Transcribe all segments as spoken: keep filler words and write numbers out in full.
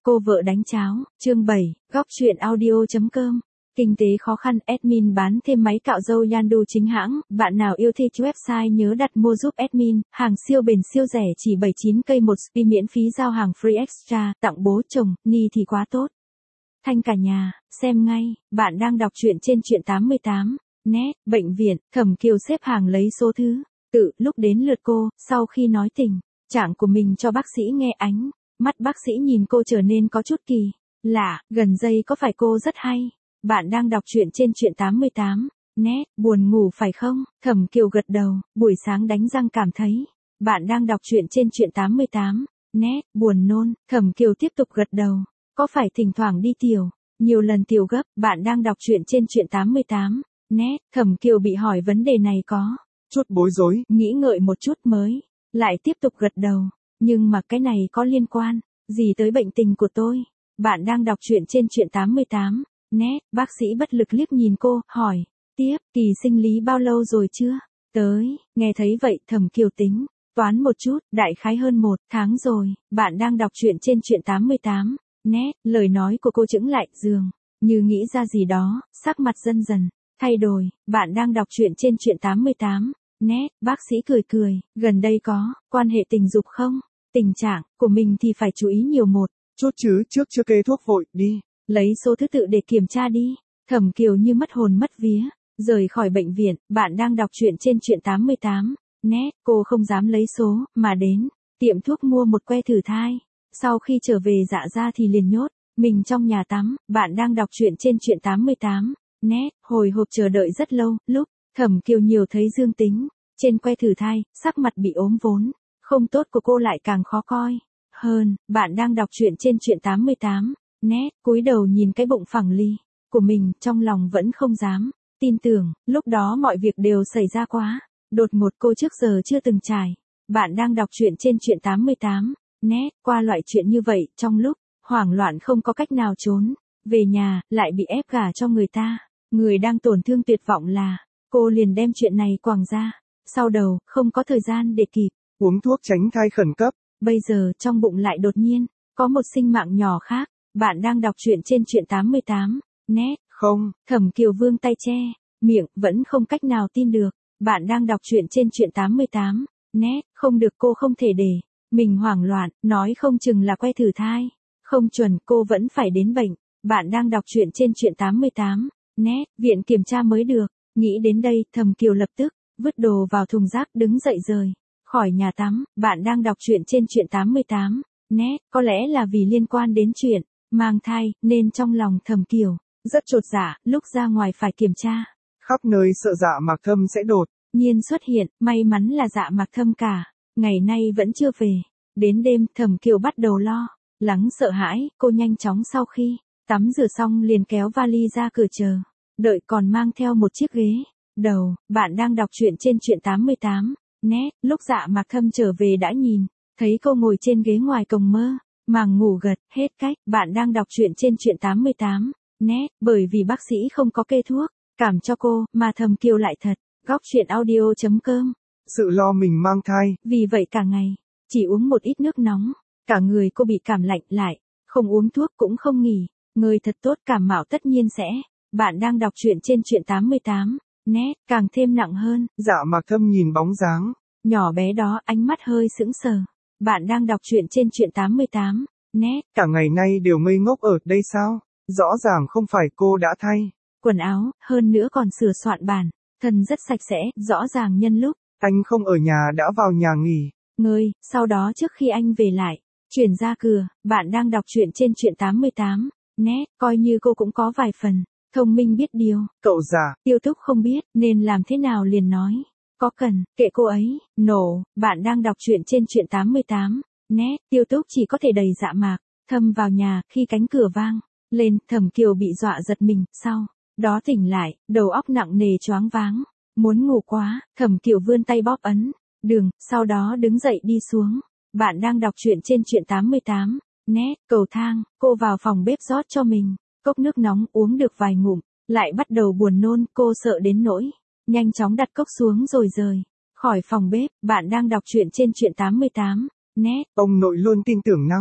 Cô vợ đánh cháo, chương bảy, góc truyện audio chấm com. Kinh tế khó khăn, admin bán thêm máy cạo râu Yandu chính hãng, bạn nào yêu thích website nhớ đặt mua giúp admin, hàng siêu bền siêu rẻ chỉ bảy mươi chín cây một spi miễn phí giao hàng free extra, tặng bố chồng, ni thì quá tốt. Thanh cả nhà, xem ngay, bạn đang đọc truyện trên truyện tám mươi tám, net, bệnh viện, Thẩm Kiều xếp hàng lấy số thứ, tự, lúc đến lượt cô, sau khi nói tình trạng của mình cho bác sĩ nghe ánh. Mắt bác sĩ nhìn cô trở nên có chút kỳ lạ, gần đây có phải cô rất hay? Bạn đang đọc truyện trên truyện tám mươi tám, net, buồn ngủ phải không? Thẩm Kiều gật đầu, buổi sáng đánh răng cảm thấy. Bạn đang đọc truyện trên truyện tám mươi tám, net, buồn nôn. Thẩm Kiều tiếp tục gật đầu, có phải thỉnh thoảng đi tiểu, nhiều lần tiểu gấp? Bạn đang đọc truyện trên truyện tám mươi tám, net. Thẩm Kiều bị hỏi vấn đề này có chút bối rối, nghĩ ngợi một chút mới lại tiếp tục gật đầu. Nhưng mà cái này có liên quan gì tới bệnh tình của tôi? Bạn đang đọc truyện trên truyện tám mươi tám, net. Bác sĩ bất lực liếc nhìn cô, hỏi tiếp, kỳ sinh lý bao lâu rồi chưa? Tới, nghe thấy vậy Thẩm Kiều tính toán một chút, đại khái hơn một tháng rồi. Bạn đang đọc truyện trên truyện tám mươi tám, net. Lời nói của cô chững lại, dường như nghĩ ra gì đó, sắc mặt dần dần thay đổi. Bạn đang đọc truyện trên truyện tám mươi tám, net. Bác sĩ cười cười, gần đây có quan hệ tình dục không? Tình trạng của mình thì phải chú ý nhiều một chút chứ, trước chưa kê thuốc vội, đi. Lấy số thứ tự để kiểm tra đi. Thẩm Kiều như mất hồn mất vía, rời khỏi bệnh viện. Bạn đang đọc truyện trên truyện tám mươi tám, net. Cô không dám lấy số, mà đến tiệm thuốc mua một que thử thai. Sau khi trở về dạ ra thì liền nhốt mình trong nhà tắm. Bạn đang đọc truyện trên truyện tám mươi tám, net. Hồi hộp chờ đợi rất lâu, lúc Thẩm Kiều nhiều thấy dương tính trên que thử thai, sắc mặt bị ốm vốn không tốt của cô lại càng khó coi hơn. Bạn đang đọc truyện trên truyện tám mươi tám, net. Cúi đầu nhìn cái bụng phẳng lì của mình, trong lòng vẫn không dám tin tưởng, lúc đó mọi việc đều xảy ra quá đột ngột, cô trước giờ chưa từng trải. Bạn đang đọc truyện trên truyện tám mươi tám, net. Qua loại chuyện như vậy, trong lúc hoảng loạn không có cách nào trốn về nhà, lại bị ép gả cho người ta, người đang tổn thương tuyệt vọng là cô, liền đem chuyện này quàng ra sau đầu, không có thời gian để kịp uống thuốc tránh thai khẩn cấp. Bây giờ trong bụng lại đột nhiên có một sinh mạng nhỏ khác. Bạn đang đọc truyện trên truyện tám mươi tám, net. Không. Thẩm Kiều vương tay che miệng, vẫn không cách nào tin được. Bạn đang đọc truyện trên truyện tám mươi tám, net. Không được, cô không thể để mình hoảng loạn, nói không chừng là que thử thai không chuẩn, cô vẫn phải đến bệnh. Bạn đang đọc truyện trên truyện tám mươi tám, net. Viện kiểm tra mới được. Nghĩ đến đây, Thẩm Kiều lập tức vứt đồ vào thùng rác, đứng dậy rời khỏi nhà tắm. Bạn đang đọc truyện trên truyện tám mươi tám, net. Có lẽ là vì liên quan đến chuyện mang thai, nên trong lòng Thẩm Kiều rất chột dạ, lúc ra ngoài phải kiểm tra khắp nơi, sợ Dạ Mạc Thâm sẽ đột nhiên xuất hiện. May mắn là Dạ Mạc Thâm cả ngày nay vẫn chưa về. Đến đêm, Thẩm Kiều bắt đầu lo lắng sợ hãi. Cô nhanh chóng sau khi tắm rửa xong liền kéo vali ra cửa chờ đợi, còn mang theo một chiếc ghế đầu. Bạn đang đọc truyện trên truyện tám mươi tám, net. Lúc Dạ Mạc Thâm trở về đã nhìn thấy cô ngồi trên ghế ngoài cổng mơ màng ngủ gật hết cách. Bạn đang đọc truyện trên truyện tám mươi tám, net. Bởi vì bác sĩ không có kê thuốc cảm cho cô, mà Thẩm Kiều lại thật góc truyện audio chấm com sự lo mình mang thai. Vì vậy cả ngày chỉ uống một ít nước nóng, cả người cô bị cảm lạnh, lại không uống thuốc cũng không nghỉ ngơi thật tốt, cảm mạo tất nhiên sẽ. Bạn đang đọc truyện trên truyện tám mươi tám, net. Càng thêm nặng hơn. Dạ Mạc Thâm nhìn bóng dáng nhỏ bé đó, ánh mắt hơi sững sờ. Bạn đang đọc truyện trên truyện tám mươi tám, net. Cả ngày nay đều ngây ngốc ở đây sao? Rõ ràng không phải cô đã thay quần áo, hơn nữa còn sửa soạn bàn thân rất sạch sẽ, rõ ràng nhân lúc anh không ở nhà đã vào nhà nghỉ ngơi. Sau đó trước khi anh về lại chuyển ra cửa. Bạn đang đọc truyện trên truyện tám mươi tám, net. Coi như cô cũng có vài phần thông minh biết điều. Cậu già Tiêu Túc không biết nên làm thế nào liền nói có cần kệ cô ấy. Nổ. Bạn đang đọc truyện trên truyện tám mươi tám, net. Tiêu Túc chỉ có thể đẩy Dạ Mạc Thâm vào nhà. Khi cánh cửa vang lên, Thẩm Kiều bị dọa giật mình, sau đó tỉnh lại, đầu óc nặng nề choáng váng, muốn ngủ quá. Thẩm Kiều vươn tay bóp ấn đường, sau đó đứng dậy đi xuống. Bạn đang đọc truyện trên truyện tám mươi tám, net. Cầu thang, cô vào phòng bếp rót cho mình cốc nước nóng, uống được vài ngụm lại bắt đầu buồn nôn. Cô sợ đến nỗi nhanh chóng đặt cốc xuống rồi rời khỏi phòng bếp. Bạn đang đọc truyện trên truyện tám mươi tám, net. Ông nội luôn tin tưởng năng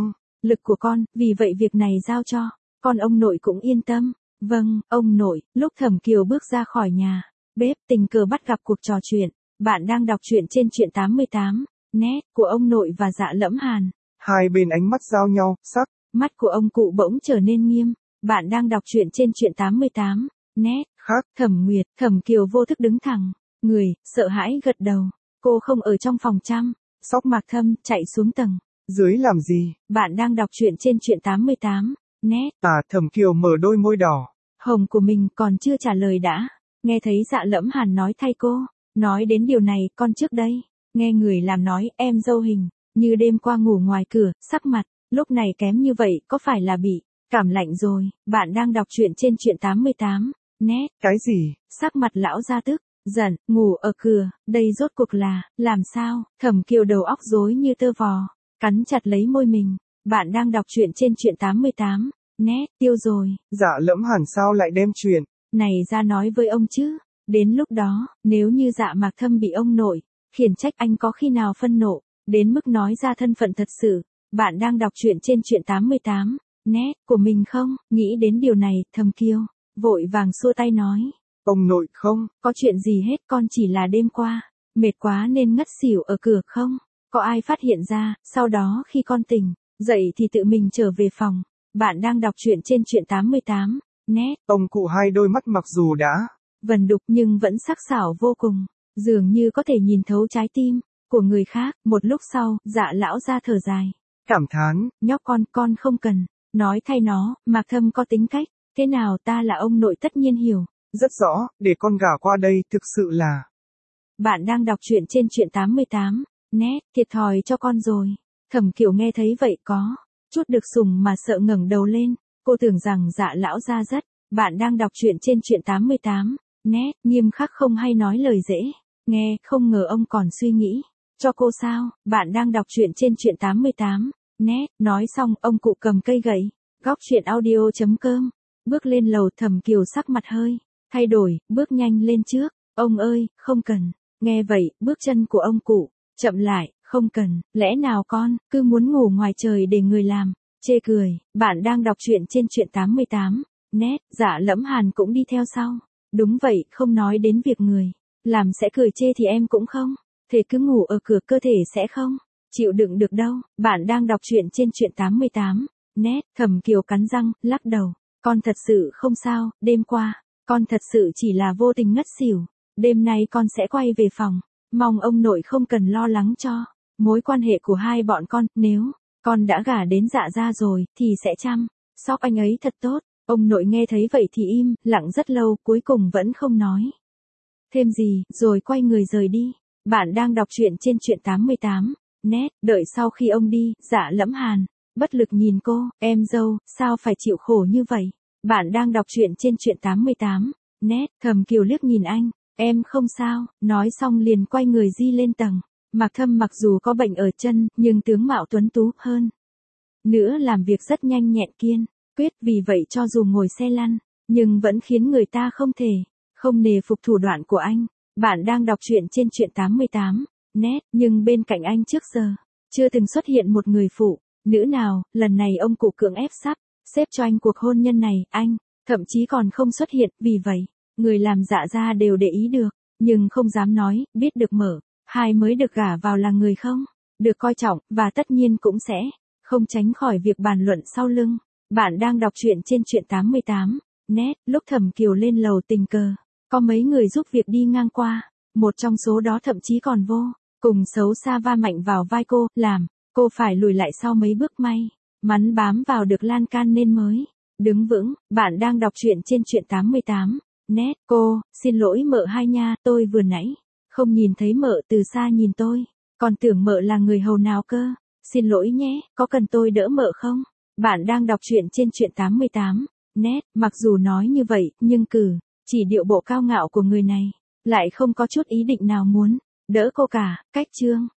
lực của con, vì vậy việc này giao cho con ông nội cũng yên tâm. Vâng, ông nội. Lúc Thẩm Kiều bước ra khỏi nhà bếp, tình cờ bắt gặp cuộc trò chuyện. Bạn đang đọc truyện trên truyện tám mươi tám net của ông nội và Dạ Lẫm Hàn. Hai bên ánh mắt giao nhau, sắc. Mắt của ông cụ bỗng trở nên nghiêm. Bạn đang đọc truyện trên truyện tám mươi tám net. Khác. Thẩm Nguyệt, Thẩm Kiều vô thức đứng thẳng người, sợ hãi gật đầu. Cô không ở trong phòng chăm sóc Mạc Thâm, chạy xuống tầng dưới làm gì? Bạn đang đọc truyện trên truyện tám mươi tám net. À, Thẩm Kiều mở đôi môi đỏ hồng của mình còn chưa trả lời đã, nghe thấy Dạ Lẫm Hàn nói thay cô. Nói đến điều này, con trước đây nghe người làm nói em dâu hình như đêm qua ngủ ngoài cửa, sắc mặt lúc này kém như vậy, có phải là bị cảm lạnh rồi? Bạn đang đọc truyện trên truyện tám mươi tám net. Cái gì? Sắc mặt lão ra tức giận, ngủ ở cửa, đây rốt cuộc là làm sao? Thẩm Kiều đầu óc rối như tơ vò, cắn chặt lấy môi mình. Bạn đang đọc truyện trên truyện tám mươi tám net. Tiêu rồi. Dạ Lẫm Hàn sao lại đem chuyện này ra nói với ông chứ? Đến lúc đó, nếu như Dạ Mạc Thâm bị ông nội khiển trách, anh có khi nào phân nộ đến mức nói ra thân phận thật sự? Bạn đang đọc truyện trên truyện tám mươi tám net của mình không? Nghĩ đến điều này, Thẩm Kiều vội vàng xua tay nói. Ông nội không có chuyện gì hết, con chỉ là đêm qua mệt quá nên ngất xỉu ở cửa, không có ai phát hiện ra. Sau đó khi con tỉnh dậy thì tự mình trở về phòng. Bạn đang đọc truyện trên truyện tám mươi tám net. Ông cụ hai đôi mắt mặc dù đã vần đục nhưng vẫn sắc sảo vô cùng, dường như có thể nhìn thấu trái tim của người khác. Một lúc sau, Dạ lão ra thở dài, cảm thán, nhóc con, con không cần nói thay nó. Mạc Thâm có tính cách thế nào ta là ông nội tất nhiên hiểu rất rõ, để con gả qua đây thực sự là. Bạn đang đọc truyện trên truyện tám mươi tám net. Thiệt thòi cho con rồi. Thẩm Kiều nghe thấy vậy có chút được sủng mà sợ ngẩng đầu lên. Cô tưởng rằng Dạ lão ra rất. Bạn đang đọc truyện trên truyện tám mươi tám net. Nghiêm khắc không hay nói lời dễ nghe, không ngờ ông còn suy nghĩ cho cô sao? Bạn đang đọc truyện trên truyện tám mươi tám net. Nói xong, ông cụ cầm cây gậy, góc truyện audio chấm com, bước lên lầu. Thẩm Kiều sắc mặt hơi thay đổi, bước nhanh lên trước. Ông ơi, không cần. Nghe vậy, bước chân của ông cụ chậm lại. Không cần, lẽ nào con cứ muốn ngủ ngoài trời để người làm chê cười? Bạn đang đọc truyện trên truyện tám mươi tám net. Dạ Lẫm Hàn cũng đi theo sau. Đúng vậy, không nói đến việc người làm sẽ cười chê thì em cũng không thể cứ ngủ ở cửa, cơ thể sẽ không chịu đựng được đâu. Bạn đang đọc truyện trên truyện tám mươi tám net. Thẩm Kiều cắn răng, lắc đầu. Con thật sự không sao, đêm qua con thật sự chỉ là vô tình ngất xỉu. Đêm nay con sẽ quay về phòng. Mong ông nội không cần lo lắng cho mối quan hệ của hai bọn con. Nếu con đã gả đến Dạ gia rồi, thì sẽ chăm sóc anh ấy thật tốt. Ông nội nghe thấy vậy thì im lặng rất lâu, cuối cùng vẫn không nói thêm gì, rồi quay người rời đi. Bạn đang đọc truyện trên truyện tám mươi tám net. Đợi sau khi ông đi, Dạ Lẫm Hàn bất lực nhìn cô. Em dâu, sao phải chịu khổ như vậy? Bạn đang đọc truyện trên truyện tám mươi tám net. Thẩm Kiều liếc nhìn anh. Em không sao. Nói xong liền quay người di lên tầng. Mạc Thâm mặc dù có bệnh ở chân, nhưng tướng mạo tuấn tú hơn nữa, làm việc rất nhanh nhẹn kiên quyết. Vì vậy cho dù ngồi xe lăn, nhưng vẫn khiến người ta không thể không nề phục thủ đoạn của anh. Bạn đang đọc truyện trên truyện tám mươi tám net. Nhưng bên cạnh anh trước giờ chưa từng xuất hiện một người phụ nữ nào. Lần này ông cụ cưỡng ép sắp xếp cho anh cuộc hôn nhân này. Anh thậm chí còn không xuất hiện. Vì vậy, người làm Dạ gia đều để ý được, nhưng không dám nói. Biết được mở hai mới được gả vào là người không được coi trọng, và tất nhiên cũng sẽ không tránh khỏi việc bàn luận sau lưng. Bạn đang đọc truyện trên truyện tám mươi tám net. Lúc Thẩm Kiều lên lầu, tình cờ có mấy người giúp việc đi ngang qua. Một trong số đó thậm chí còn vô cùng xấu xa va mạnh vào vai cô, làm cô phải lùi lại sau mấy bước. May mắn bám vào được lan can nên mới đứng vững. Bạn đang đọc truyện trên truyện tám mươi tám net. Cô, xin lỗi mợ hai nha, tôi vừa nãy không nhìn thấy mợ, từ xa nhìn tôi còn tưởng mợ là người hầu nào cơ. Xin lỗi nhé, có cần tôi đỡ mợ không? Bạn đang đọc truyện trên truyện tám mươi tám net. Mặc dù nói như vậy, nhưng cử chỉ điệu bộ cao ngạo của người này lại không có chút ý định nào muốn đỡ cô cả. Cách chương